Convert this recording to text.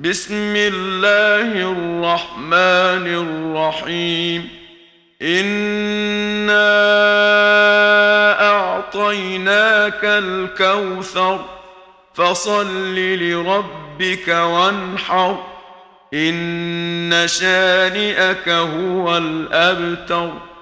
بسم الله الرحمن الرحيم. إنا أعطيناك الكوثر، فصل لربك وانحر، إن شانئك هو الأبتر.